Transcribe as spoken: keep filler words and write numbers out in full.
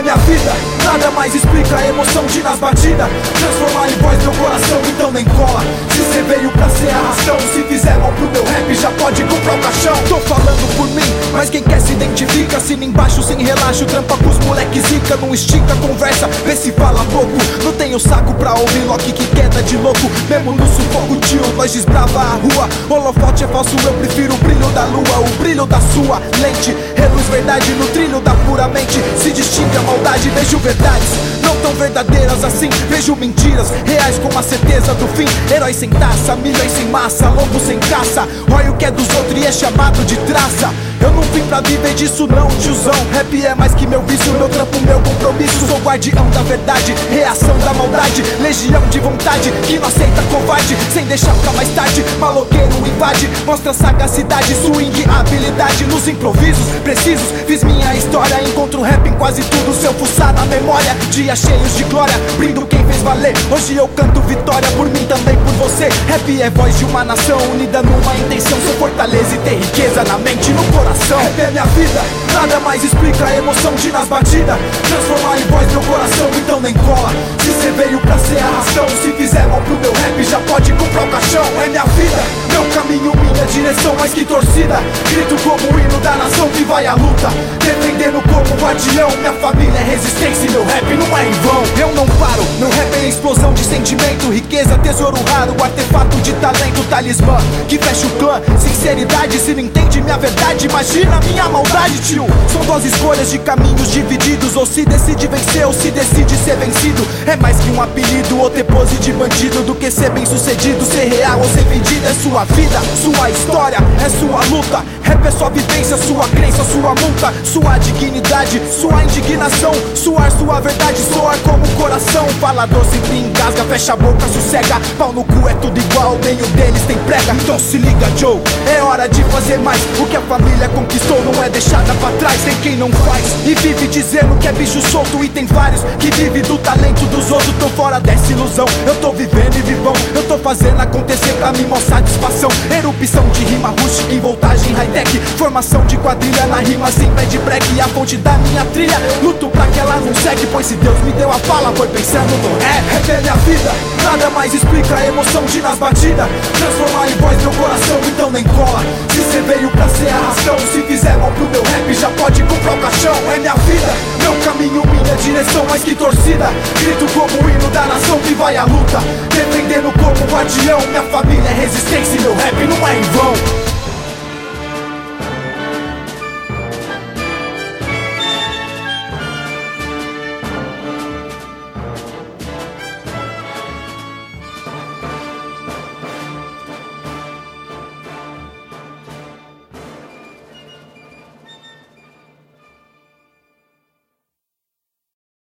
é minha vida, nada mais explica a emoção de nas batidas transformar em voz meu coração, então nem cola. Se cê veio pra ser arrastão, se fizer mal pro meu rap já pode comprar o caixão. Tô falando por mim, mas quem quer se identifica. Assina embaixo sem relaxo, trampa pros moleque zica. Não estica a conversa, vê se fala pouco. Não tenho saco pra ouvir Loki que queda de louco. Mesmo no sufoco tio, nós desbrava a rua. Holofote é falso, eu prefiro o brilho da lua. O brilho da sua lente, reluz verdade no trilho da pura mente. Se distingue a maldade, vejo verdades não tão verdadeiras assim. Vejo mentiras reais com a certeza do fim. Heróis sem taça, milhões sem massa, lobo sem caça. Olha o que é dos outros e é chamado de traça. Eu não vim pra viver disso não, tiozão. Rap é mais que meu vício, meu trampo, meu compromisso. Sou guardião da verdade, reação da maldade. Legião de vontade, que não aceita covarde. Sem deixar pra mais tarde, maloqueiro invade. Mostra sagacidade, swing, habilidade. Nos improvisos precisos, fiz minha história. Encontro rap em quase tudo, se eu fuçar na memória. Dias cheios de glória, brindo quem fez valer. Hoje eu canto vitória, por mim também por você. Rap é voz de uma nação, unida numa intenção. Sou fortaleza e ter riqueza na mente e no coração. Rap é minha vida, nada mais explica a emoção de nas batidas transformar em voz meu coração, então nem cola. Se cê veio pra ser arrastão, se fizer mal pro meu rap já pode comprar o caixão. É minha vida, meu caminho, minha direção, mais que torcida. Grito como o hino da nação que vai à luta, defendendo como guardião. Minha família é resistência e meu rap não é em vão. Eu não paro, meu rap é explosão de sentimento. Riqueza, tesouro raro, artefato de talento. Talismã que fecha o clã, sinceridade. Se não entende minha verdade, imagina minha maldade, tio. São duas escolhas de caminhos divididos. Ou se decide vencer ou se decide ser vencido. É mais que um apelido ou ter pose de bandido do que ser bem sucedido. Ser real ou ser vendido é sua vida, sua história, é sua luta. Rap é sua vivência, sua crença, sua multa. Sua dignidade, sua indignação. Suar sua verdade, soar como coração. Falador sempre engasga, fecha a boca, sossega. Pau no cu é tudo igual, nenhum deles tem prega. Então se liga Joe, é hora de fazer mais. O que a família conquistou não é deixada pra trás. Tem quem não faz e vive dizendo que é bicho solto. E tem vários que vivem do talento dos outros. Tô fora dessa ilusão, eu tô vivendo e vivão. Eu tô fazendo acontecer pra mim mostrar satisfação. Erupção de rima rush em voltagem high-tech. Formação de quadrilha na rima sem pé de break. A fonte da minha trilha, luto pra que ela não segue. Pois se Deus me deu a fala, foi pensando no rap. Rap é minha vida, nada mais explica a emoção de nas batidas transformar em voz meu coração, então nem cola. Se cê veio pra ser arrastão, se fizer mal pro meu rap já pode comprar o caixão. É minha vida, meu caminho, minha direção, mais que torcida. Grito como o hino da nação que vai à luta, defendendo como guardião. Minha família é resistência e meu rap não é em vão.